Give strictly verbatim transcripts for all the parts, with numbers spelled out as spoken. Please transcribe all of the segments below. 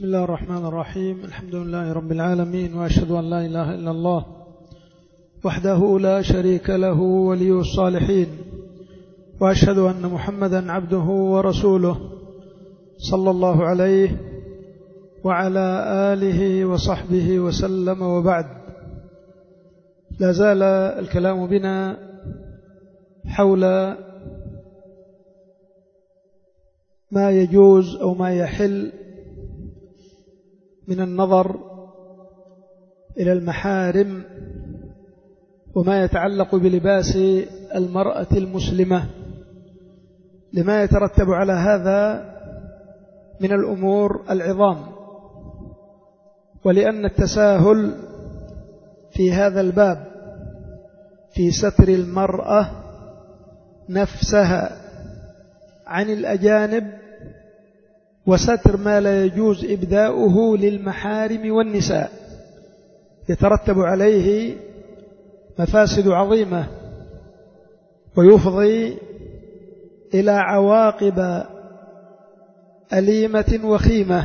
بسم الله الرحمن الرحيم. الحمد لله رب العالمين، وأشهد أن لا إله إلا الله وحده لا شريك له ولي الصالحين، وأشهد أن محمدا عبده ورسوله صلى الله عليه وعلى آله وصحبه وسلم. وبعد، لا زال الكلام بنا حول ما يجوز أو ما يحل من النظر إلى المحارم وما يتعلق بلباس المرأة المسلمة، لما يترتب على هذا من الأمور العظام، ولأن التساهل في هذا الباب في ستر المرأة نفسها عن الأجانب وستر ما لا يجوز إبداؤه للمحارم والنساء يترتب عليه مفاسد عظيمة، ويفضي إلى عواقب أليمة وخيمة.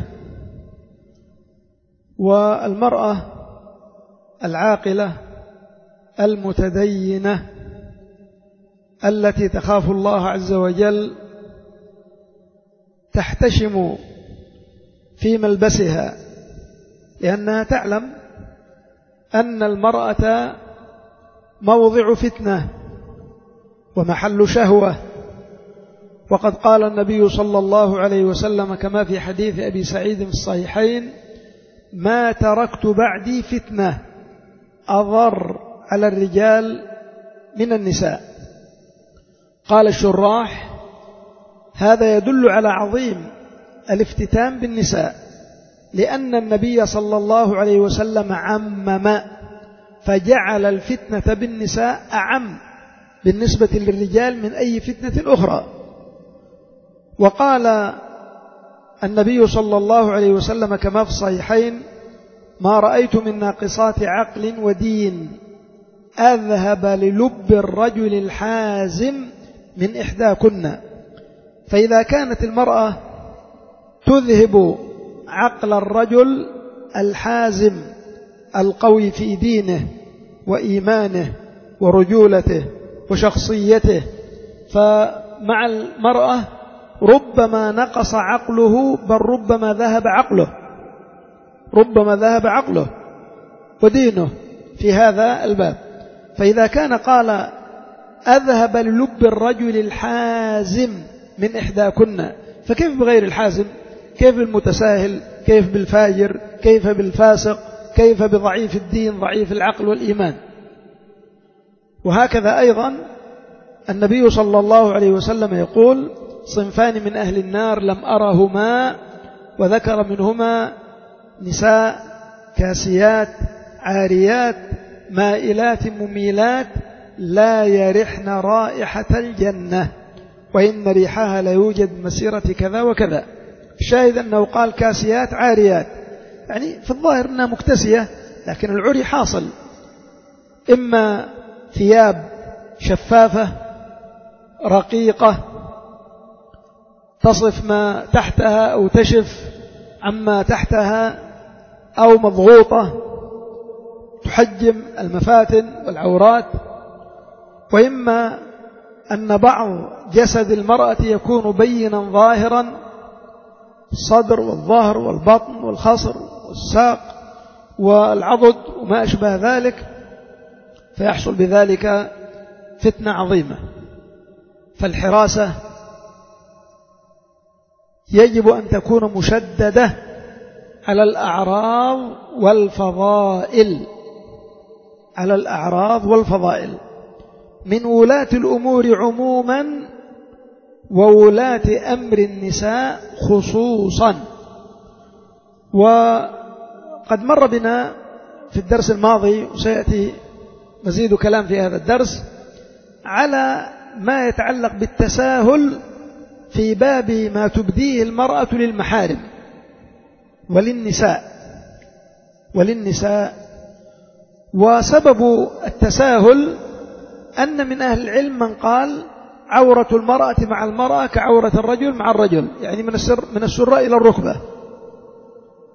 والمرأة العاقلة المتدينة التي تخاف الله عز وجل تحتشم في ملبسها، لأنها تعلم أن المرأة موضع فتنة ومحل شهوة. وقد قال النبي صلى الله عليه وسلم كما في حديث أبي سعيد في الصحيحين: ما تركت بعدي فتنة أضر على الرجال من النساء. قال الشراح: هذا يدل على عظيم الافتتان بالنساء، لأن النبي صلى الله عليه وسلم عمم فجعل الفتنة بالنساء أعم بالنسبة للرجال من أي فتنة أخرى. وقال النبي صلى الله عليه وسلم كما في الصحيحين: ما رأيت من ناقصات عقل ودين أذهب للب الرجل الحازم من إحداكن. فإذا كانت المرأة تذهب عقل الرجل الحازم القوي في دينه وإيمانه ورجولته وشخصيته، فمع المرأة ربما نقص عقله، بل ربما ذهب عقله ربما ذهب عقله ودينه في هذا الباب. فإذا كان قال أذهب للب الرجل الحازم من إحداكن، فكيف بغير الحازم؟ كيف بالمتساهل؟ كيف بالفاجر؟ كيف بالفاسق؟ كيف بضعيف الدين ضعيف العقل والإيمان؟ وهكذا أيضا النبي صلى الله عليه وسلم يقول: صنفان من أهل النار لم أرهما، وذكر منهما نساء كاسيات عاريات مائلات مميلات لا يرحن رائحة الجنة، وإن ريحها لا يوجد مسيرة كذا وكذا. الشاهد أنه قال كاسيات عاريات، يعني في الظاهر أنها مكتسية، لكن العري حاصل، إما ثياب شفافة رقيقة تصف ما تحتها أو تشف عما تحتها، أو مضغوطة تحجم المفاتن والعورات، وإما أن بعض جسد المرأة يكون بينا ظاهرا، الصدر والظهر والبطن والخصر والساق والعضد وما أشبه ذلك، فيحصل بذلك فتنة عظيمة. فالحراسة يجب أن تكون مشددة على الأعراض والفضائل على الأعراض والفضائل من ولاة الأمور عموما وولاة أمر النساء خصوصا. وقد مر بنا في الدرس الماضي، وسيأتي مزيد كلام في هذا الدرس، على ما يتعلق بالتساهل في باب ما تبديه المرأة للمحارم وللنساء وللنساء وسبب التساهل أن من أهل العلم من قال عورة المرأة مع المرأة كعورة الرجل مع الرجل، يعني من السر من السرة إلى الركبة.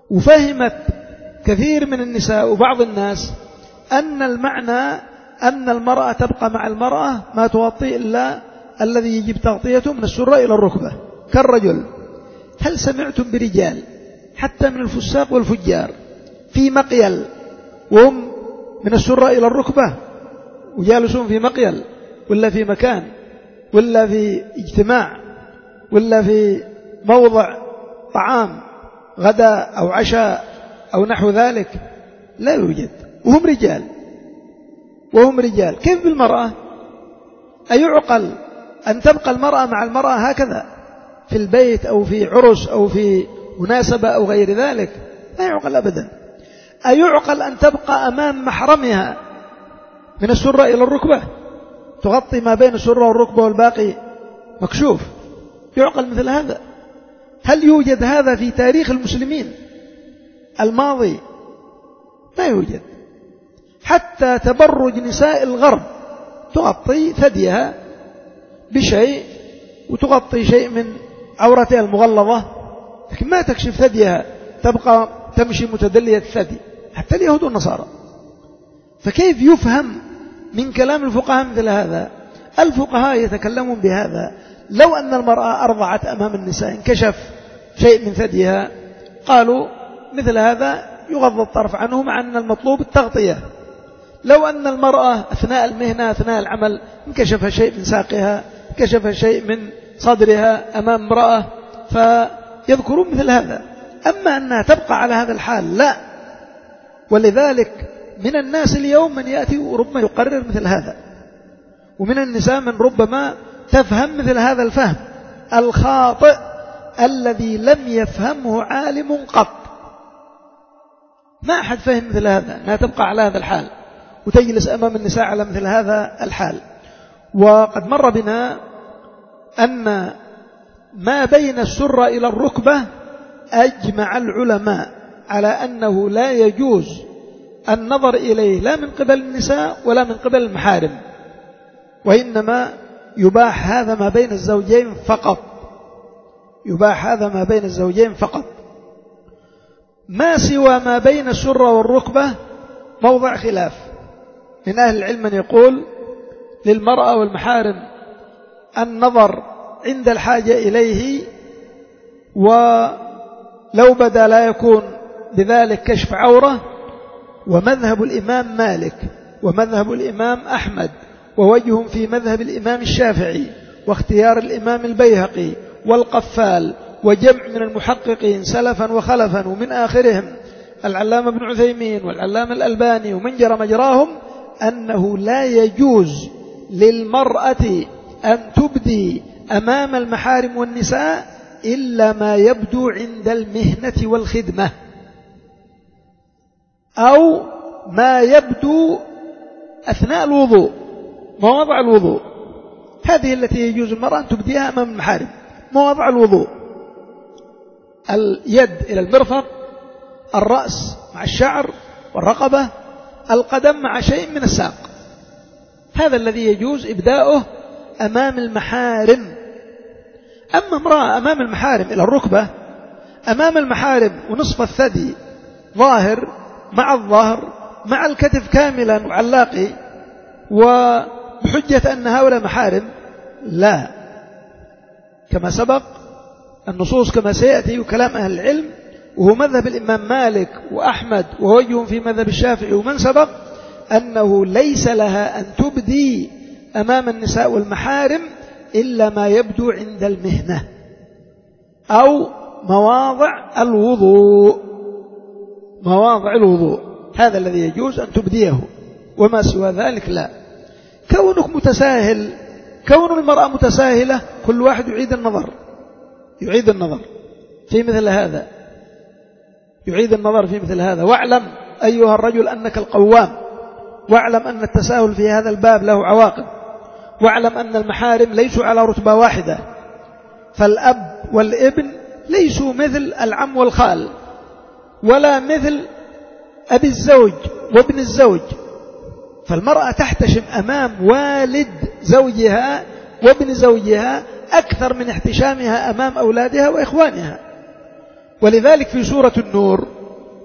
وفهمت كثير من النساء وبعض الناس أن المعنى أن المرأة تبقى مع المرأة ما تغطي إلا الذي يجب تغطيته من السرة إلى الركبة كالرجل. هل سمعتم برجال حتى من الفساق والفجار في مقيل وهم من السرة إلى الركبة وجالسون في مقيل ولا في مكان ولا في اجتماع ولا في موضع طعام غداء أو عشاء أو نحو ذلك؟ لا يوجد، وهم رجال وهم رجال. كيف بالمرأة؟ أيعقل أن تبقى المرأة مع المرأة هكذا في البيت أو في عرس أو في مناسبة أو غير ذلك؟ لا يعقل أبدا. أيعقل أن تبقى أمام محرمها من السرة إلى الركبة تغطي ما بين السرة والركبة والباقي مكشوف؟ يعقل مثل هذا؟ هل يوجد هذا في تاريخ المسلمين الماضي؟ لا يوجد. حتى تبرج نساء الغرب تغطي ثديها بشيء وتغطي شيء من عورتها المغلظة، لكن ما تكشف ثديها، تبقى تمشي متدلية الثدي، حتى اليهود والنصارى. فكيف يفهم من كلام الفقهاء مثل هذا؟ الفقهاء يتكلمون بهذا: لو أن المرأة أرضعت أمام النساء انكشف شيء من ثديها، قالوا مثل هذا يغض الطرف عنه، مع أن المطلوب التغطية. لو أن المرأة أثناء المهنة أثناء العمل انكشف شيء من ساقها، انكشف شيء من صدرها أمام امرأة، فيذكرون مثل هذا. أما أنها تبقى على هذا الحال لا. ولذلك من الناس اليوم من يأتي وربما يقرر مثل هذا، ومن النساء من ربما تفهم مثل هذا الفهم الخاطئ الذي لم يفهمه عالم قط. ما أحد فهم مثل هذا، أنها تبقى على هذا الحال وتجلس أمام النساء على مثل هذا الحال. وقد مر بنا أن ما بين السرة إلى الركبة أجمع العلماء على أنه لا يجوز النظر إليه لا من قبل النساء ولا من قبل المحارم، وإنما يباح هذا ما بين الزوجين فقط، يباح هذا ما بين الزوجين فقط. ما سوى ما بين السرة والركبة موضع خلاف. من أهل العلم من يقول للمرأة والمحارم النظر عند الحاجة إليه، ولو بدا لا يكون بذلك كشف عورة. ومذهب الإمام مالك ومذهب الإمام أحمد ووجه في مذهب الإمام الشافعي واختيار الإمام البيهقي والقفال وجمع من المحققين سلفا وخلفا، ومن آخرهم العلامة ابن عثيمين والعلامة الألباني ومن جرى مجراهم، أنه لا يجوز للمرأة أن تبدي أمام المحارم والنساء إلا ما يبدو عند المهنة والخدمة، أو ما يبدو أثناء الوضوء، مواضع الوضوء. هذه التي يجوز المرأة أن تبديها أمام المحارم، مواضع الوضوء: اليد إلى المرفق، الرأس مع الشعر والرقبة، القدم مع شيء من الساق. هذا الذي يجوز إبداؤه أمام المحارم. أما امرأة أمام المحارم إلى الركبة، أمام المحارم ونصف الثدي ظاهر مع الظهر مع الكتف كاملا وعلاقي، وبحجة أن هؤلاء محارم، لا، كما سبق النصوص كما سيأتي وكلام أهل العلم، وهو مذهب الإمام مالك وأحمد ووجه في مذهب الشافعي ومن سبق، أنه ليس لها أن تبدي أمام النساء والمحارم إلا ما يبدو عند المهنة أو مواضع الوضوء، مواضع الوضوء هذا الذي يجوز أن تبديه، وما سوى ذلك لا. كونك متساهل، كون المرأة متساهلة، كل واحد يعيد النظر، يعيد النظر في مثل هذا، يعيد النظر في مثل هذا. واعلم أيها الرجل أنك القوام، واعلم أن التساهل في هذا الباب له عواقب، واعلم أن المحارم ليسوا على رتبة واحدة، فالأب والابن ليسوا مثل العم والخال، ولا مثل أبي الزوج وابن الزوج. فالمرأة تحتشم أمام والد زوجها وابن زوجها أكثر من احتشامها أمام أولادها وإخوانها. ولذلك في سورة النور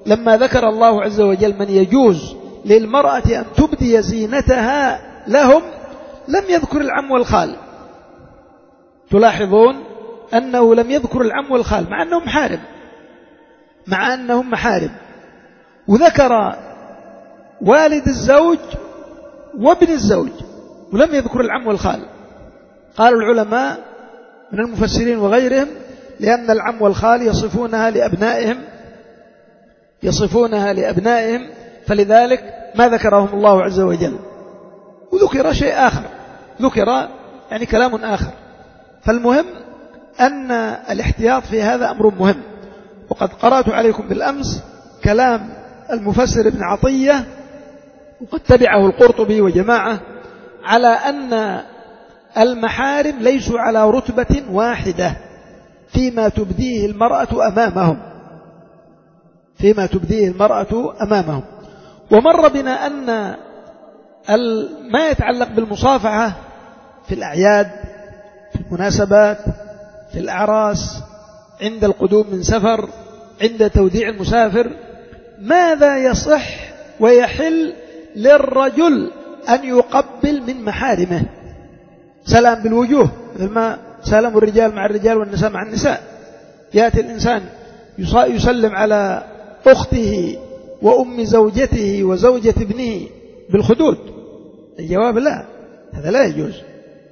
لما ذكر الله عز وجل من يجوز للمرأة أن تبدي زينتها لهم لم يذكر العم والخال. تلاحظون أنه لم يذكر العم والخال مع أنهم محارم مع أنهم محارم وذكر والد الزوج وابن الزوج ولم يذكر العم والخال. قال العلماء من المفسرين وغيرهم لأن العم والخال يصفونها لأبنائهم يصفونها لأبنائهم فلذلك ما ذكرهم الله عز وجل. وذكر شيء آخر ذكر يعني كلام آخر. فالمهم أن الاحتياط في هذا أمر مهم. وقد قرأت عليكم بالأمس كلام المفسر ابن عطية وقد تبعه القرطبي وجماعة على أن المحارم ليسوا على رتبة واحدة فيما تبديه المرأة أمامهم فيما تبديه المرأة أمامهم. ومر بنا أن ما يتعلق بالمصافحة في الأعياد في المناسبات في الأعراس عند القدوم من سفر عند توديع المسافر ماذا يصح ويحل للرجل أن يقبل من محارمه. سلام بالوجوه مثل ما سلام الرجال مع الرجال والنساء مع النساء. يأتي الإنسان يسلم على أخته وأم زوجته وزوجة ابنه بالخدود. الجواب لا، هذا لا يجوز.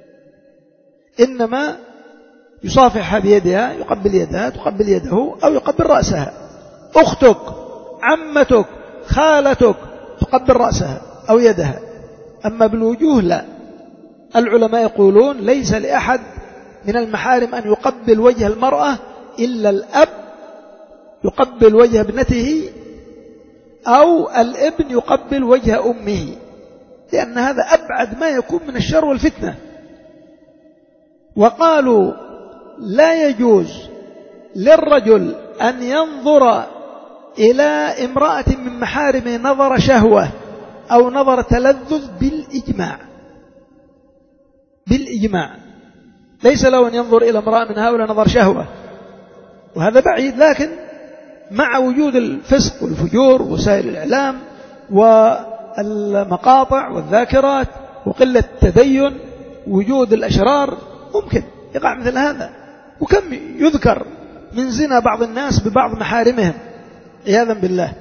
إنما يصافحها بيدها يقبل يدها تقبل يده أو يقبل رأسها. أختك عمتك خالتك تقبل رأسها أو يدها. أما بالوجوه لا. العلماء يقولون ليس لأحد من المحارم أن يقبل وجه المرأة إلا الأب يقبل وجه ابنته أو الابن يقبل وجه أمه لأن هذا أبعد ما يكون من الشر والفتنة. وقالوا لا يجوز للرجل أن ينظر إلى امرأة من محارمه نظر شهوة أو نظر تلذذ بالإجماع بالإجماع ليس له أن ينظر إلى امرأة من هؤلاء نظر شهوة وهذا بعيد. لكن مع وجود الفسق والفجور وسائل الإعلام والمقاطع والذاكرات وقلة التدين وجود الأشرار ممكن يقع مثل هذا. وكم يذكر من زنا بعض الناس ببعض محارمهم عياذا بالله.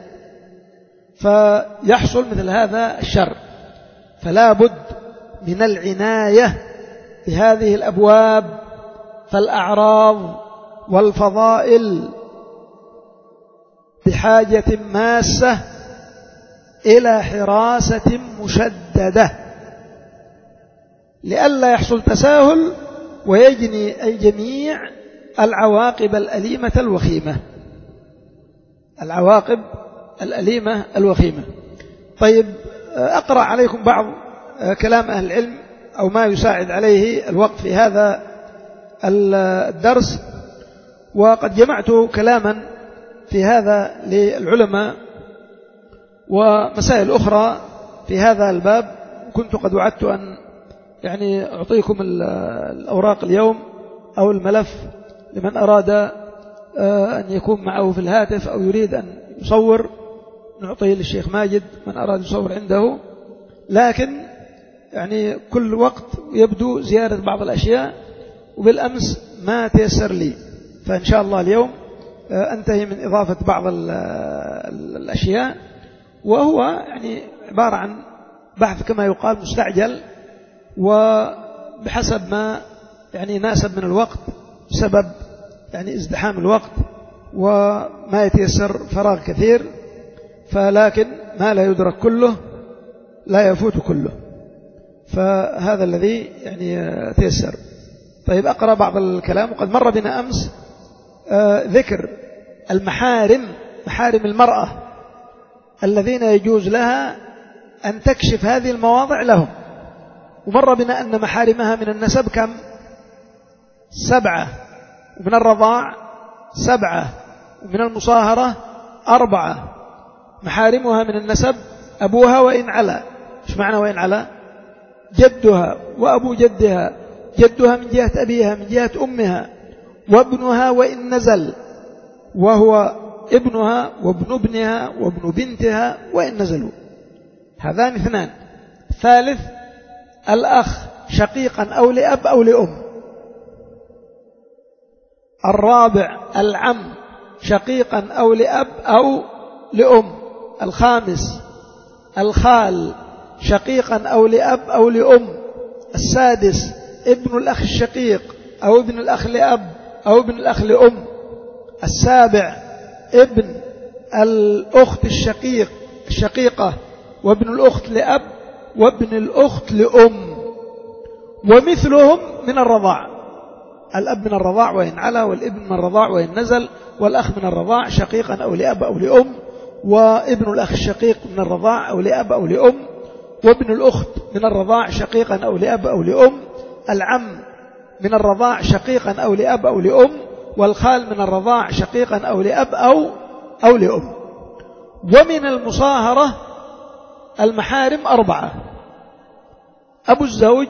فيحصل مثل هذا الشر. فلا بد من العناية بهذه الأبواب. فالأعراض والفضائل بحاجة ماسة إلى حراسة مشددة لئلا يحصل تساهل ويجني الجميع العواقب الأليمة الوخيمة العواقب الأليمة الوخيمة. طيب أقرأ عليكم بعض كلام أهل العلم أو ما يساعد عليه الوقت في هذا الدرس. وقد جمعت كلاما في هذا للعلماء ومسائل أخرى في هذا الباب. كنت قد وعدت أن يعني أعطيكم الأوراق اليوم أو الملف لمن أراد أن يكون معه في الهاتف أو يريد أن يصور نعطيه للشيخ ماجد من أراد يصور عنده. لكن يعني كل وقت يبدو زيادة بعض الأشياء وبالأمس ما تيسر لي. فإن شاء الله اليوم أنتهي من إضافة بعض الأشياء وهو يعني عبارة عن بحث كما يقال مستعجل وبحسب ما يعني يناسب من الوقت بسبب يعني ازدحام الوقت وما يتيسر فراغ كثير. فلكن ما لا يدرك كله لا يفوت كله. فهذا الذي يعني تيسر. طيب أقرأ بعض الكلام. وقد مر بنا أمس آه ذكر المحارم محارم المرأة الذين يجوز لها أن تكشف هذه المواضع لهم. ومر بنا أن محارمها من النسب كم؟ سبعة. ومن الرضاع سبعة. ومن المصاهرة أربعة. محارمها من النسب أبوها وإن علا. إيش معنى وإن علا؟ جدها وأبو جدها جدها من جهة أبيها من جهة أمها وابنها وإن نزل وهو ابنها وابن ابنها وابن بنتها وإن نزلوا، هذان اثنان. ثالث الأخ شقيقا أو لأب أو لأم. الرابع العم شقيقا أو لأب أو لأم. الخامس الخال شقيقا أو لأب أو لأم. السادس ابن الأخ الشقيق أو ابن الأخ لأب أو ابن الأخ لأم. السابع ابن الأخت الشقيق الشقيقة وابن الأخت لأب وابن الأخت لأم. ومثلهم من الرضاع، الأب من الرضاع وإن علا، والابن من الرضاع وإن نزل، والأخ من الرضاع شقيقا أو لأب أو لأم، وابن الأخ الشقيق من الرضاع أو لأب أو لأم، وابن الأخت من الرضاع شقيقا أو لأب أو لأم، العم من الرضاع شقيقا أو لأب أو لأم، والخال من الرضاع شقيقا أو لأب أو أو لأم. ومن المصاهرة المحارم أربعة: أبو الزوج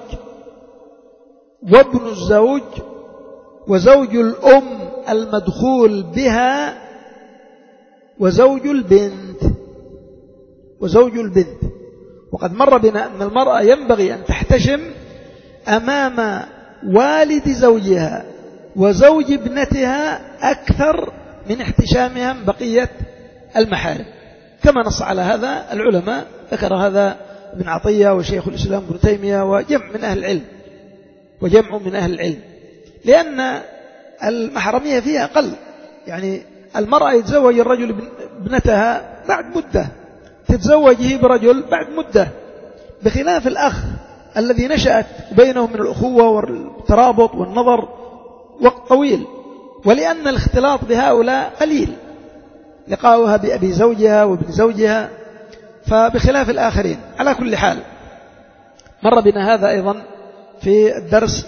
وابن الزوج وزوج الأم المدخول بها وزوج البنت وزوج البنت. وقد مر بنا أن المرأة ينبغي أن تحتشم أمام والد زوجها وزوج ابنتها أكثر من احتشامها من بقية المحارم، كما نص على هذا العلماء، ذكر هذا ابن عطية وشيخ الإسلام ابن تيمية وجمع من أهل العلم وجمع من أهل العلم، لأن المحرمية فيها أقل. يعني المرأة يتزوج الرجل ابنتها بعد مدة، تتزوجه برجل بعد مدة، بخلاف الأخ الذي نشأت بينهم من الأخوة والترابط والنظر وقت طويل، ولأن الاختلاط بهؤلاء قليل، لقاؤها بأبي زوجها وابن زوجها، فبخلاف الآخرين. على كل حال مر بنا هذا أيضا في الدرس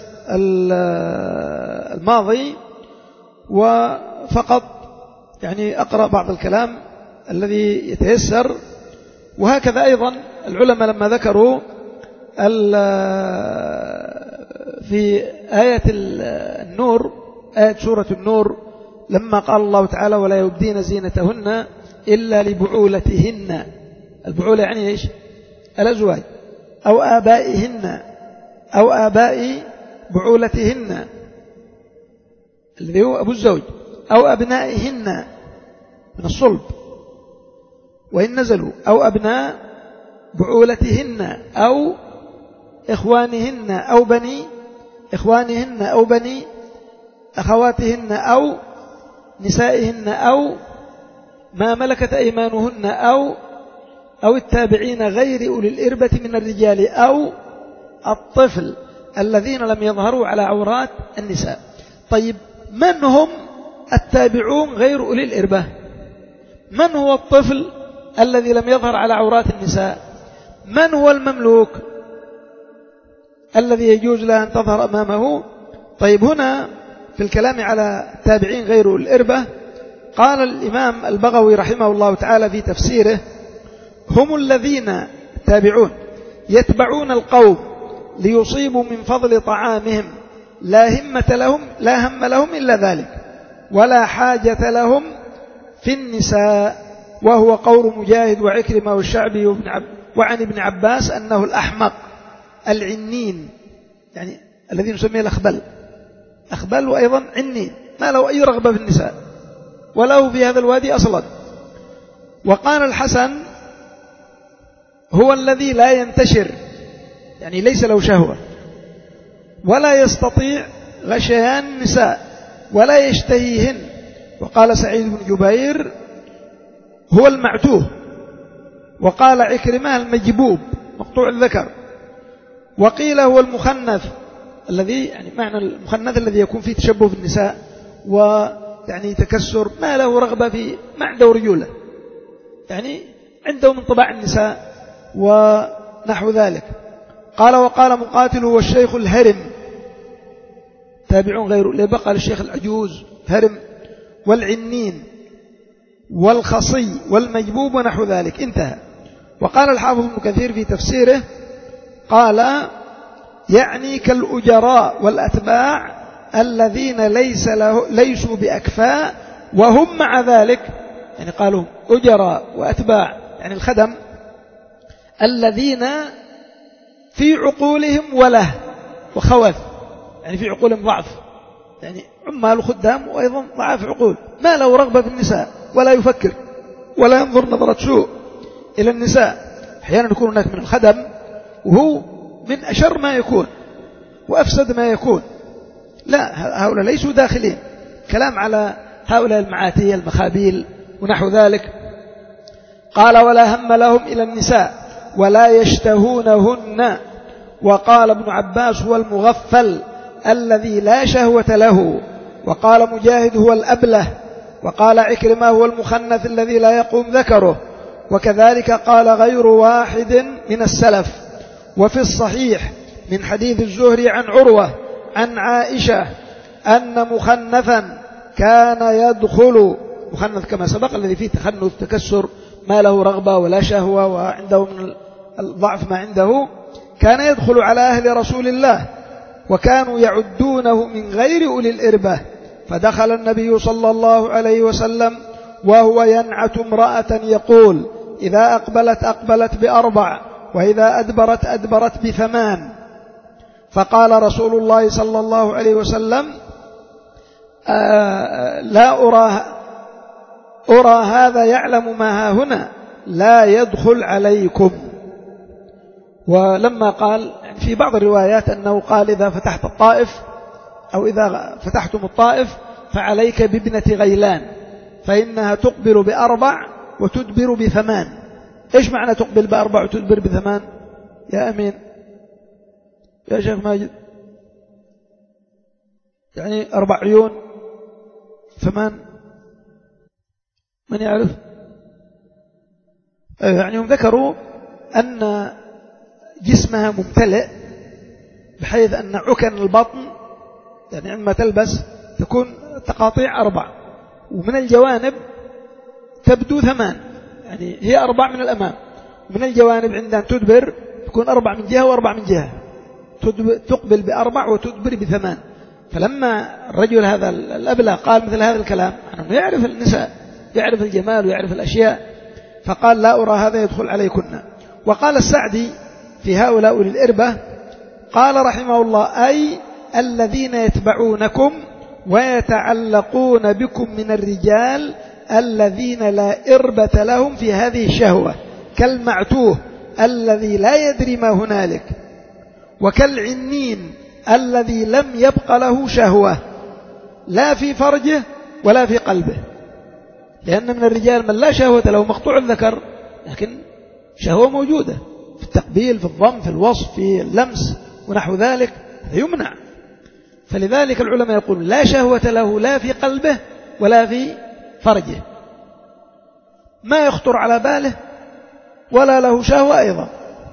الماضي، وفقط يعني أقرأ بعض الكلام الذي يتيسر. وهكذا أيضا العلماء لما ذكروا في آية النور، آية سورة النور، لما قال الله تعالى: ولا يبدين زينتهن إلا لبعولتهن. البعولة يعني إيش؟ الأزواج، أو آبائهن أو آباء بعولتهن الذي هو أبو الزوج، أو أبنائهن من الصلب وإن نزلوا، أو أبناء بعولتهن أو إخوانهن أو بني إخوانهن أو بني أخواتهن أو نسائهن أو ما ملكت أيمانهن أو أو التابعين غير أولي الإربة من الرجال أو الطفل الذين لم يظهروا على عورات النساء. طيب، من هم التابعون غير أولي الإربة؟ من هو الطفل الذي لم يظهر على عورات النساء؟ من هو المملوك الذي يجوز له أن تظهر أمامه؟ طيب، هنا في الكلام على التابعين غير أولي الإربة قال الإمام البغوي رحمه الله تعالى في تفسيره: هم الذين تابعون يتبعون القوم ليصيبوا من فضل طعامهم، لا همة لهم لا هم لهم إلا ذلك، ولا حاجة لهم في النساء. وهو قول مجاهد وعكرمة والشعبي وابن عب وعن ابن عباس أنه الأحمق العنين، يعني الذي نسميه الأخبل أخبل وأيضا عنين، ما له أي رغبة في النساء وله في هذا الوادي أصلا. وقال الحسن: هو الذي لا ينتشر، يعني ليس له شهوة، ولا يستطيع غشيان النساء ولا يشتهيهن. وقال سعيد بن جبير: هو المعتوه. وقال عكرمة: المجبوب مقطوع الذكر. وقيل هو المخنث، الذي يعني معنى المخنث الذي يكون فيه تشبه بالنساء ويعني تكسر، ما له رغبة في، ما عنده رجولة، يعني عنده من طباع النساء ونحو ذلك. قال: وقال مقاتل: هو الشيخ الهرم، تابعون غيره، لبقى للشيخ العجوز هرم، والعنين والخصي والمجبوب ونحو ذلك. انتهى. وقال الحافظ ابن كثير في تفسيره قال: يعني كالأجراء والأتباع الذين ليس له ليسوا بأكفاء وهم مع ذلك يعني قالوا أجراء وأتباع، يعني الخدم الذين في عقولهم وله وخوف، يعني في عقولهم ضعف، يعني عمال خدام وأيضا ضعاف عقول، ما له رغبة في النساء ولا يفكر ولا ينظر نظرة سوء إلى النساء. أحيانا يكون هناك من الخدم وهو من أشر ما يكون وأفسد ما يكون. لا، هؤلاء ليسوا داخلين. كلام على هؤلاء المعاتية المخابيل ونحو ذلك. قال ولا هم لهم إلى النساء ولا يشتهونهن. وقال ابن عباس هو المغفل الذي لا شهوة له. وقال مجاهد هو الأبله. وقال عكرمة هو المخنث الذي لا يقوم ذكره. وكذلك قال غير واحد من السلف. وفي الصحيح من حديث الزهري عن عروة عن عائشة أن مخنثا كان يدخل، مخنث كما سبق الذي فيه تخنث تكسر، ما له رغبة ولا شهوة وعنده من الضعف ما عنده، كان يدخل على أهل رسول الله وكانوا يعدونه من غير أولي الإربة. فدخل النبي صلى الله عليه وسلم وهو ينعت امرأة يقول إذا أقبلت أقبلت بأربع وإذا أدبرت أدبرت بثمان. فقال رسول الله صلى الله عليه وسلم آه لا أرى أرى هذا يعلم ما ها هنا لا يدخل عليكم. ولما قال في بعض الروايات أنه قال إذا فتحت الطائف أو إذا فتحتم الطائف فعليك بابنة غيلان فإنها تقبل بأربع وتدبر بثمان. إيش معنى تقبل بأربع وتدبر بثمان يا أمين يا شيخ ماجد؟ يعني أربع عيون ثمان، من يعرف؟ يعني هم ذكروا أن جسمها ممتلئ بحيث أن عكن البطن يعني عندما تلبس تكون تقاطيع أربع، ومن الجوانب تبدو ثمان، يعني هي أربع من الأمام، ومن الجوانب عندما تدبر تكون أربع من جهة وأربع من جهة، تقبل بأربع وتدبر بثمان. فلما الرجل هذا الأبلة قال مثل هذا الكلام أنه يعرف النساء، يعرف الجمال ويعرف الأشياء، فقال لا أرى هذا يدخل عليكن. وقال السعدي في هؤلاء أولي الإربة قال رحمه الله أي الذين يتبعونكم ويتعلقون بكم من الرجال الذين لا إربة لهم في هذه الشهوة، كالمعتوه الذي لا يدري ما هنالك، وكالعنين الذي لم يبق له شهوة لا في فرجه ولا في قلبه. لأن من الرجال من لا شهوة له مقطوع الذكر لكن شهوة موجودة في التقبيل في الضم في الوصف في اللمس ونحو ذلك، يمنع. فلذلك العلماء يقول لا شهوة له لا في قلبه ولا في فرجه، ما يخطر على باله ولا له شهوة أيضا،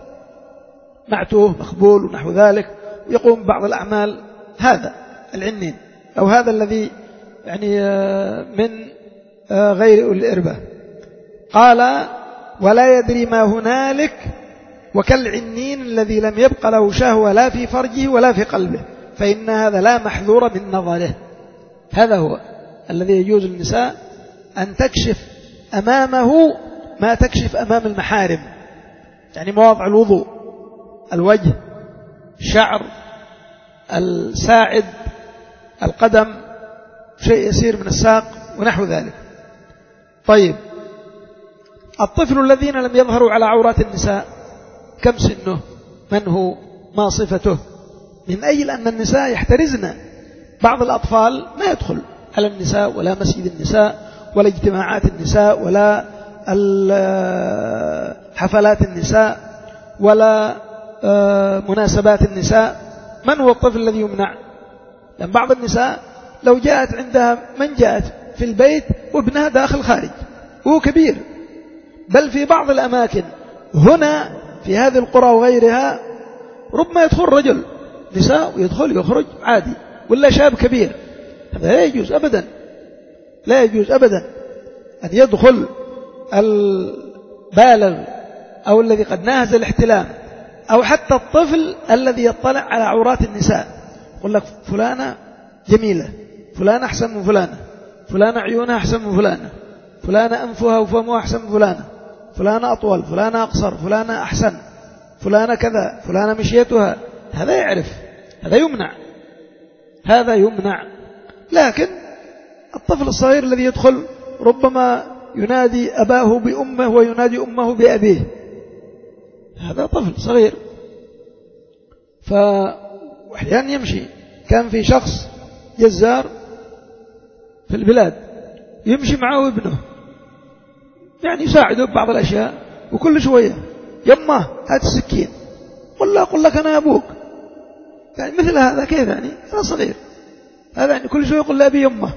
معتوه مخبول ونحو ذلك، يقوم بعض الأعمال. هذا العنين أو هذا الذي يعني من غير أولي الإربة. قال ولا يدري ما هنالك وكالعنين الذي لم يبق له شهوة لا في فرجه ولا في قلبه، فإن هذا لا محذور من نظره. هذا هو الذي يجوز للنساء أن تكشف أمامه ما تكشف أمام المحارم، يعني مواضع الوضوء، الوجه، الشعر، الساعد، القدم، شيء يسير من الساق ونحو ذلك. طيب الطفل الذين لم يظهروا على عورات النساء كم سنه؟ من هو؟ ما صفته؟ من أجل أن النساء يحترزن. بعض الأطفال ما يدخل على النساء ولا مسجد النساء ولا اجتماعات النساء ولا حفلات النساء ولا مناسبات النساء. من هو الطفل الذي يمنع؟ لأن بعض النساء لو جاءت عندها من جاءت في البيت وابنها داخل خارج وهو كبير، بل في بعض الأماكن هنا في هذه القرى وغيرها ربما يدخل رجل نساء ويدخل يخرج عادي، ولا شاب كبير. هذا لا يجوز أبدا، لا يجوز أبدا أن يدخل البالغ أو الذي قد ناهز الاحتلام أو حتى الطفل الذي يطلع على عورات النساء. يقول لك فلانة جميلة، فلانة أحسن من فلانة، فلانة عيونها أحسن من فلانة، فلانة أنفها وفمها أحسن من فلانة، فلانة أطول، فلانة أقصر، فلانة أحسن، فلانة كذا، فلانة مشيتها، هذا يعرف، هذا يمنع، هذا يمنع. لكن الطفل الصغير الذي يدخل ربما ينادي أباه بأمه وينادي أمه بأبيه، هذا طفل صغير، فأحيانا يمشي. كان في شخص جزار في البلاد يمشي معه ابنه، يعني يساعده ببعض الأشياء، وكل شوية يمه هات السكين، والله أقول لك أنا أبوك، يعني مثل هذا كيف يعني أنا صغير، هذا يعني كل شوية يقول لأبي يمه،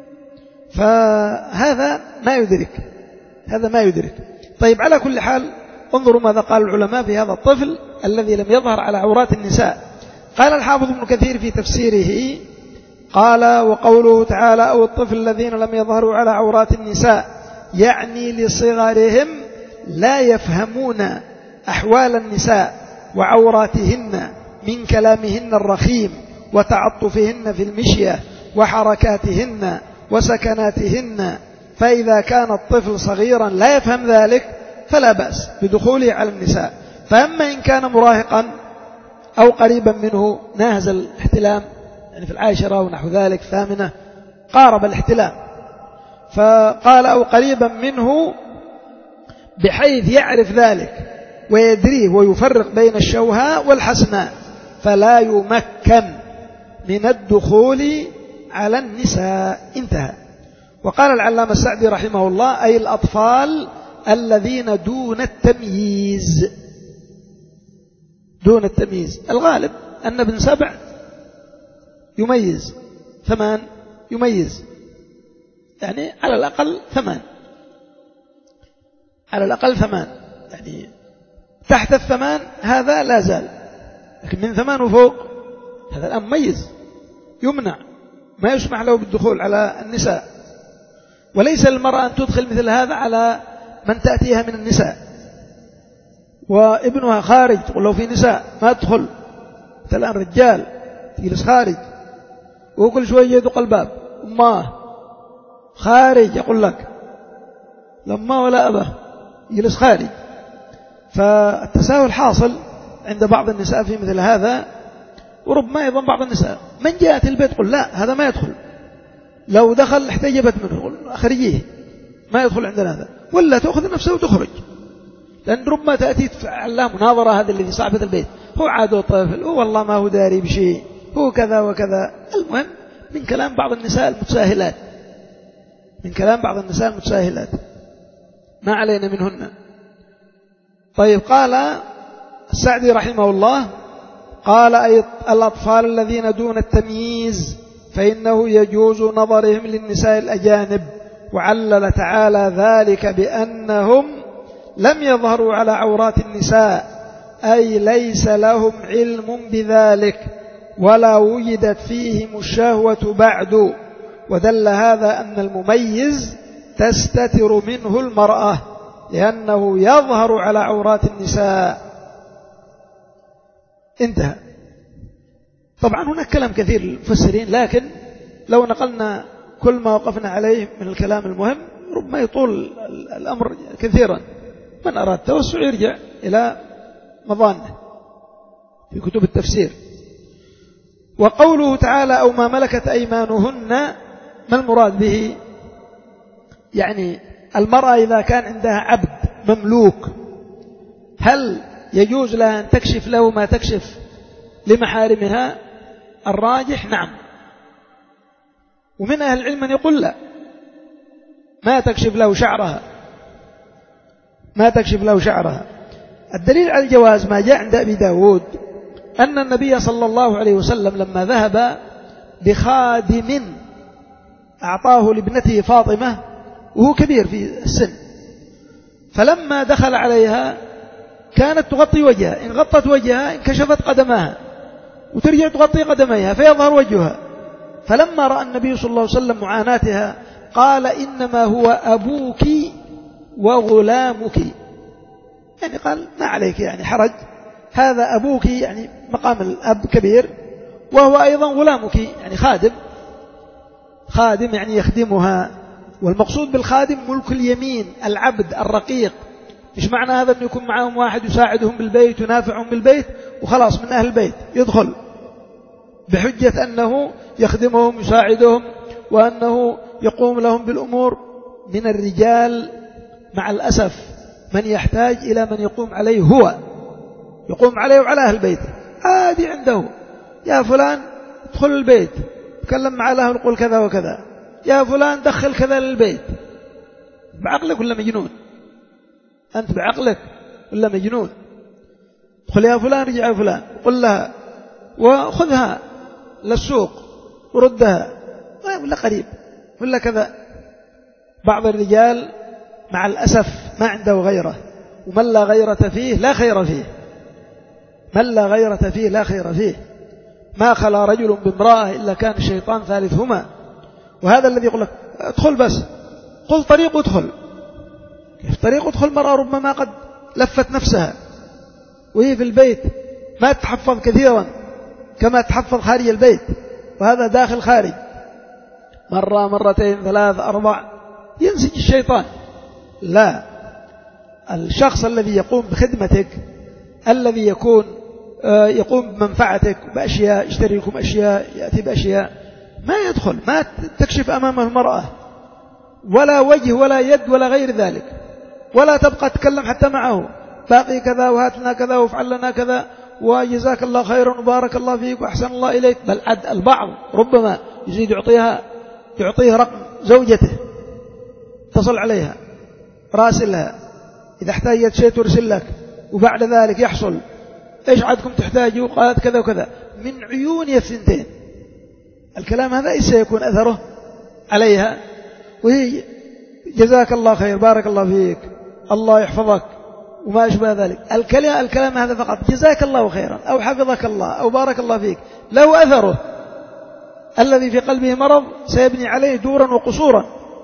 فهذا ما يدرك، هذا ما يدرك. طيب على كل حال انظروا ماذا قال العلماء في هذا الطفل الذي لم يظهر على عورات النساء. قال الحافظ ابن كثير في تفسيره قال وقوله تعالى أو الطفل الذين لم يظهروا على عورات النساء يعني لصغرهم لا يفهمون أحوال النساء وعوراتهن من كلامهن الرخيم وتعطفهن في المشية وحركاتهن وسكناتهن، فإذا كان الطفل صغيرا لا يفهم ذلك فلا بأس بدخوله على النساء. فأما إن كان مراهقا أو قريبا منه ناهز الاحتلام، يعني في العاشرة ونحو ذلك ثامنة قارب الاحتلام، فقال أو قريبا منه بحيث يعرف ذلك ويدريه ويفرق بين الشوهاء والحسناء، فلا يمكن من الدخول على النساء. انتهى. وقال العلامة السعدي رحمه الله أي الأطفال الذين دون التمييز، دون التمييز. الغالب أن ابن سبع يميز، ثمان يميز، يعني على الأقل ثمان، على الأقل ثمان، يعني تحت الثمان هذا لا زال، لكن من ثمان وفوق هذا الآن مميز يمنع، ما يسمح له بالدخول على النساء. وليس للمرأة أن تدخل مثل هذا على من تأتيها من النساء وابنها خارج، تقول له في نساء ما تدخل، الآن رجال تجلس خارج وكل شوية يدق الباب أماه خارج، يقول لك لما ولا أبا يجلس خارج. فالتساهل حاصل عند بعض النساء في مثل هذا، وربما أيضا بعض النساء من جاءت البيت تقول لا هذا ما يدخل، لو دخل احتجبت منه يقول أخرجيه ما يدخل عندنا هذا، ولا تأخذ نفسه وتخرج، لأن ربما تأتي تفعل له مناظرة هذا اللي في صاحبة البيت، هو عاده طفل، هو والله ما هو داري بشيء، هو كذا وكذا. المهم من كلام بعض النساء المتساهلات، من كلام بعض النساء المتساهلات ما علينا منهن. طيب قال السعدي رحمه الله قال أي الأطفال الذين دون التمييز فإنه يجوز نظرهم للنساء الأجانب، وعلل تعالى ذلك بأنهم لم يظهروا على عورات النساء، أي ليس لهم علم بذلك ولا وجدت فيهم الشهوة بعد، ودل هذا أن المميز تستتر منه المرأة لأنه يظهر على عورات النساء. انتهى. طبعا هناك كلام كثير للمفسرين، لكن لو نقلنا كل ما وقفنا عليه من الكلام المهم ربما يطول الأمر كثيرا. من أراد توسع يرجع إلى مظانه في كتب التفسير. وقوله تعالى أو ما ملكت أيمانهن، ما المراد به؟ يعني المرأة إذا كان عندها عبد مملوك هل يجوز لها أن تكشف له ما تكشف لمحارمها؟ الراجح نعم، ومن أهل العلم من يقول لا، ما تكشف له شعرها، ما تكشف له شعرها. الدليل على الجواز ما جاء عند أبي داود أن النبي صلى الله عليه وسلم لما ذهب بخادم أعطاه لابنته فاطمة وهو كبير في السن، فلما دخل عليها كانت تغطي وجهها، إن غطت وجهها انكشفت قدماها وترجع تغطي قدميها فيظهر وجهها. فلما رأى النبي صلى الله عليه وسلم معاناتها قال إنما هو أبوك وغلامك، يعني قال ما عليك يعني حرج، هذا أبوك يعني مقام الأب كبير، وهو أيضا غلامك يعني خادم، خادم يعني يخدمها. والمقصود بالخادم ملك اليمين، العبد الرقيق. مش معنى هذا أن يكون معهم واحد يساعدهم بالبيت وينافعهم بالبيت وخلاص من أهل البيت يدخل بحجة أنه يخدمهم يساعدهم وأنه يقوم لهم بالأمور. من الرجال مع الأسف من يحتاج إلى من يقوم عليه، هو يقوم عليه وعلى أهل بيته. عادي عنده يا فلان ادخل البيت تكلم مع أهله وقول كذا وكذا، يا فلان دخل كذا للبيت. بعقلك ولا مجنون؟ أنت بعقلك ولا مجنون؟ ادخل يا فلان رجع يا فلان قل لها وخذها للسوق وردها ولا قريب ولا كذا. بعض الرجال مع الأسف ما عنده غيرة، ومن لا غيرة فيه لا خير فيه، من لا غيرة فيه لا خير فيه. ما خلا رجل بامرأة إلا كان الشيطان ثالثهما. وهذا الذي يقول لك ادخل بس، قل طريق ادخل. كيف طريق ادخل؟ مرأة ربما قد لفت نفسها وهي في البيت ما تحفظ كثيرا كما تحفظ خارج البيت، وهذا داخل خارج. مرة مرتين ثلاث أربع ينسج الشيطان. لا، الشخص الذي يقوم بخدمتك، الذي يكون يقوم بمنفعتك بأشياء، يشتري لكم أشياء، يأتي بأشياء، ما يدخل، ما تكشف أمامه المرأة ولا وجه ولا يد ولا غير ذلك، ولا تبقى تتكلم حتى معه باقي كذا وهات لنا كذا وافعل لنا كذا وجزاك الله خيرا وبارك الله فيك وأحسن الله إليك. بل عد البعض ربما يزيد يعطيها يعطيه رقم زوجته اتصل عليها راسلها، إذا احتاجت شيء ترسل لك، وبعد ذلك يحصل إيش عادكم تحتاجوا؟ قالت كذا وكذا، من عيون الثنتين. الكلام هذا إيش سيكون أثره عليها؟ وهي جزاك الله خير بارك الله فيك الله يحفظك وما أشبه ذلك. الكلام, الكلام هذا فقط جزاك الله خيرا أو حفظك الله أو بارك الله فيك له أثره. الذي في قلبه مرض سيبني عليه دورا وقصورا،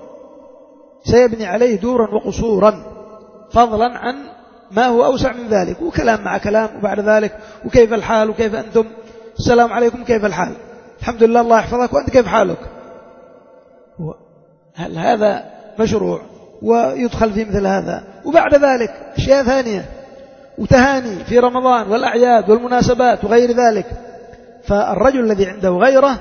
سيبني عليه دورا وقصورا، فضلا عن ما هو أوسع من ذلك. وكلام مع كلام، وبعد ذلك وكيف الحال وكيف أنتم، السلام عليكم كيف الحال، الحمد لله الله يحفظك وأنت كيف حالك. هل هذا مشروع؟ ويدخل في مثل هذا. وبعد ذلك أشياء ثانية وتهاني في رمضان والأعياد والمناسبات وغير ذلك. فالرجل الذي عنده غيره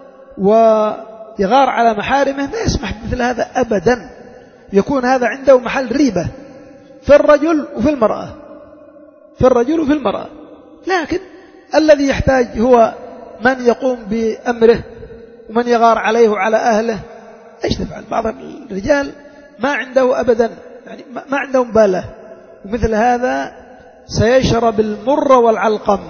ويغار على محارمه ما يسمح بمثل هذا أبدا. يكون هذا عنده محل ريبة في الرجل وفي المرأة، في الرجل وفي المرأة. لكن الذي يحتاج هو من يقوم بأمره ومن يغار عليه وعلى أهله. ايش تفعل؟ بعض الرجال ما عنده أبدا، يعني ما عنده مبالاة، ومثل هذا سيشرب المر والعلقم،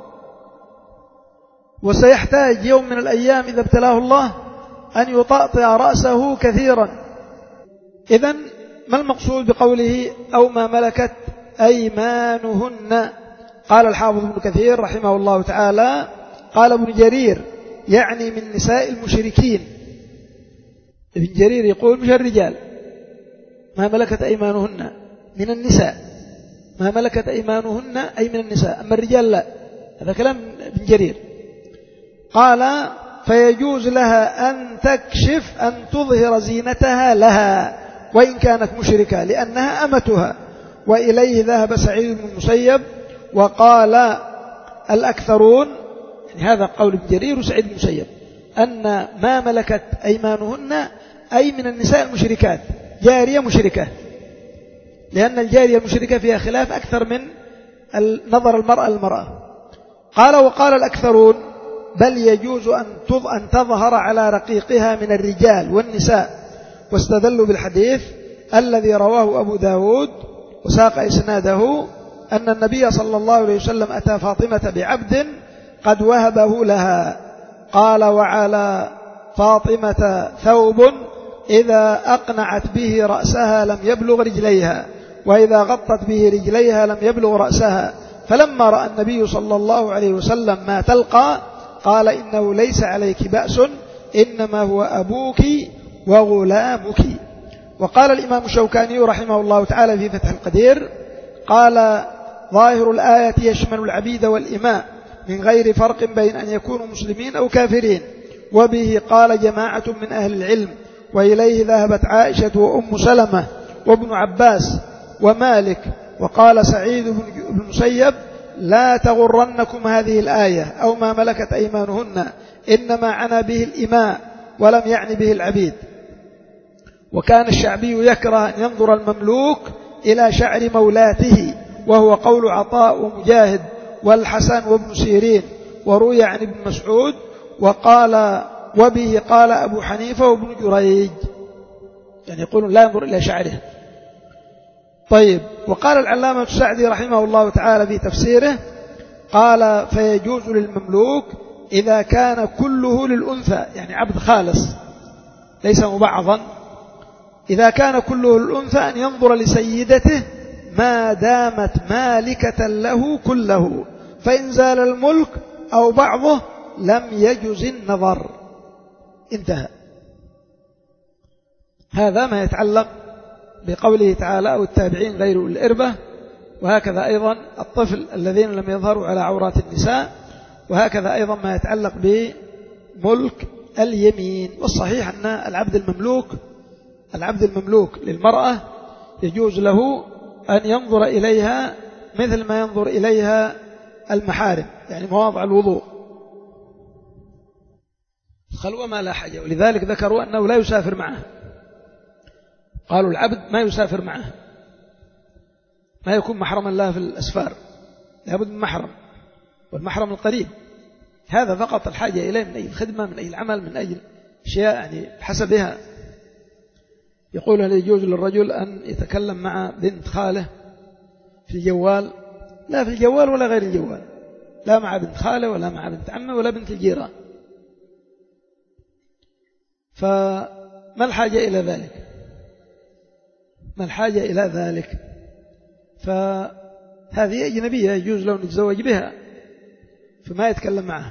وسيحتاج يوم من الأيام إذا ابتلاه الله أن يطأطئ رأسه كثيرا. إذن ما المقصود بقوله أو ما ملكت أيمانهن؟ قال الحافظ ابن كثير رحمه الله تعالى قال ابن جرير يعني من نساء المشركين. ابن جرير يقول مش الرجال، ما ملكت أيمانهن من النساء، ما ملكت أيمانهن أي من النساء، أما الرجال لا. هذا كلام ابن جرير. قال فيجوز لها أن تكشف أن تظهر زينتها لها وإن كانت مشركة لأنها أمتها. وإليه ذهب سعيد بن المسيب وقال الأكثرون، يعني هذا قول ابن جرير وسعيد بن المسيب، أن ما ملكت أيمانهن أي من النساء المشركات، جارية مشركة، لأن الجارية المشركة فيها خلاف أكثر من نظر المرأة المرأة. قال وقال الأكثرون بل يجوز أن تظهر على رقيقها من الرجال والنساء، واستدلوا بالحديث الذي رواه أبو داود وساق إسناده أن النبي صلى الله عليه وسلم أتى فاطمة بعبد قد وهبه لها، قال وعلى فاطمة ثوب إذا أقنعت به رأسها لم يبلغ رجليها، وإذا غطت به رجليها لم يبلغ رأسها. فلما رأى النبي صلى الله عليه وسلم ما تلقى قال إنه ليس عليك بأس إنما هو أبوك وغلامك. وقال الإمام الشوكاني رحمه الله تعالى في فتح القدير قال ظاهر الآية يشمل العبيد والإماء من غير فرق بين أن يكونوا مسلمين أو كافرين، وبه قال جماعة من أهل العلم، وإليه ذهبت عائشة وأم سلمة وابن عباس ومالك. وقال سعيد بن المسيب لا تغرنكم هذه الآية أو ما ملكت أيمانهن، إنما عنا به الإماء ولم يعني به العبيد. وكان الشعبي يكره أن ينظر المملوك إلى شعر مولاته، وهو قول عطاء ومجاهد والحسن وابن سيرين، وروي عن ابن مسعود. وقال وبه قال أبو حنيفة وابن جريج، يعني يقولون لا ينظر إلى شعره. طيب، وقال العلامة السعدي رحمه الله تعالى في تفسيره قال فيجوز للمملوك إذا كان كله للأنثى، يعني عبد خالص ليس مبعضا، إذا كان كله للأنثى أن ينظر لسيدته ما دامت مالكة له كله، فإن زال الملك أو بعضه لم يجز النظر. انتهى. هذا ما يتعلق بقوله تعالى أو التابعين غير الإربة. وهكذا أيضا الطفل الذين لم يظهروا على عورات النساء. وهكذا أيضا ما يتعلق بملك اليمين. والصحيح أن العبد المملوك العبد المملوك للمرأة يجوز له أن ينظر إليها مثل ما ينظر إليها المحارم، يعني مواضع الوضوء، خلوة ما لا حاجة. ولذلك ذكروا أنه لا يسافر معه، قالوا العبد ما يسافر معه، ما يكون محرما له في الأسفار، لابد من محرم، والمحرم القريب. هذا فقط الحاجة إليه من أي خدمة، من أي عمل، من أي أشياء يعني حسبها. يقول هل يجوز للرجل أن يتكلم مع بنت خاله في الجوال؟ لا في الجوال ولا غير الجوال، لا مع بنت خاله ولا مع بنت عمه ولا بنت الجيران. فما الحاجة إلى ذلك؟ ما الحاجة إلى ذلك؟ فهذه أجنبية يجوز له أن يتزوج بها، فما يتكلم معها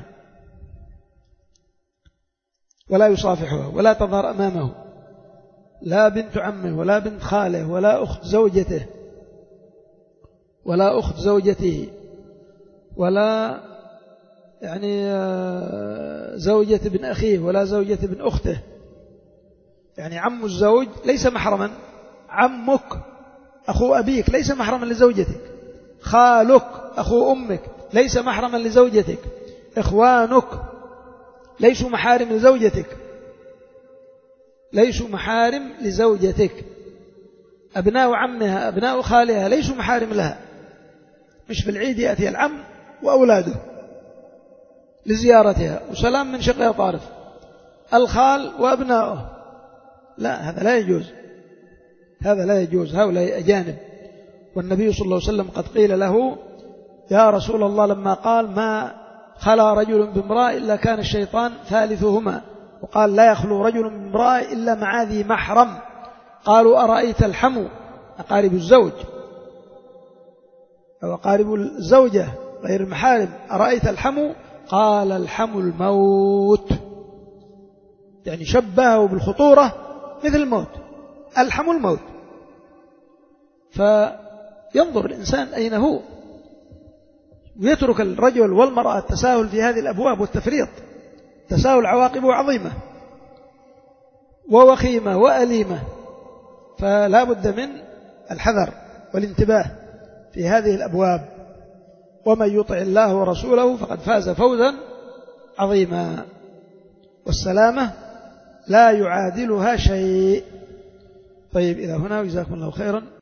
ولا يصافحها ولا تظهر أمامه، لا بنت عمه ولا بنت خاله ولا أخت زوجته ولا أخت زوجته ولا يعني زوجة ابن أخيه ولا زوجة ابن أخته. يعني عم الزوج ليس محرما، عمك أخو أبيك ليس محرما لزوجتك، خالك أخو أمك ليس محرما لزوجتك، إخوانك ليسوا محارم لزوجتك ليسوا محارم لزوجتك أبناء عمها أبناء خالها ليسوا محارم لها. مش في العيد يأتي العم وأولاده لزيارتها وسلام من شقها طارف، الخال وأبنائه، لا، هذا لا يجوز، هذا لا يجوز، هؤلاء أجانب. والنبي صلى الله عليه وسلم قد قيل له يا رسول الله لما قال ما خلا رجل بامرأة إلا كان الشيطان ثالثهما، وقال لا يخلو رجل بامرأة إلا مع ذي محرم، قالوا أرأيت الحمو أقارب الزوج أو أقارب الزوجة غير المحارم، أرأيت الحمو؟ قال الحمو الموت، يعني شبهه بالخطورة مثل الموت، الحمو الموت. فينظر الإنسان أين هو، ويترك الرجل والمرأة التساهل في هذه الأبواب والتفريط. تساهل عواقبه عظيمة ووخيمة وأليمة، فلا بد من الحذر والانتباه في هذه الأبواب. ومن يطع الله ورسوله فقد فاز فوزا عظيما، والسلامة لا يعادلها شيء. طيب، إلى هنا، وجزاكم الله خيرا.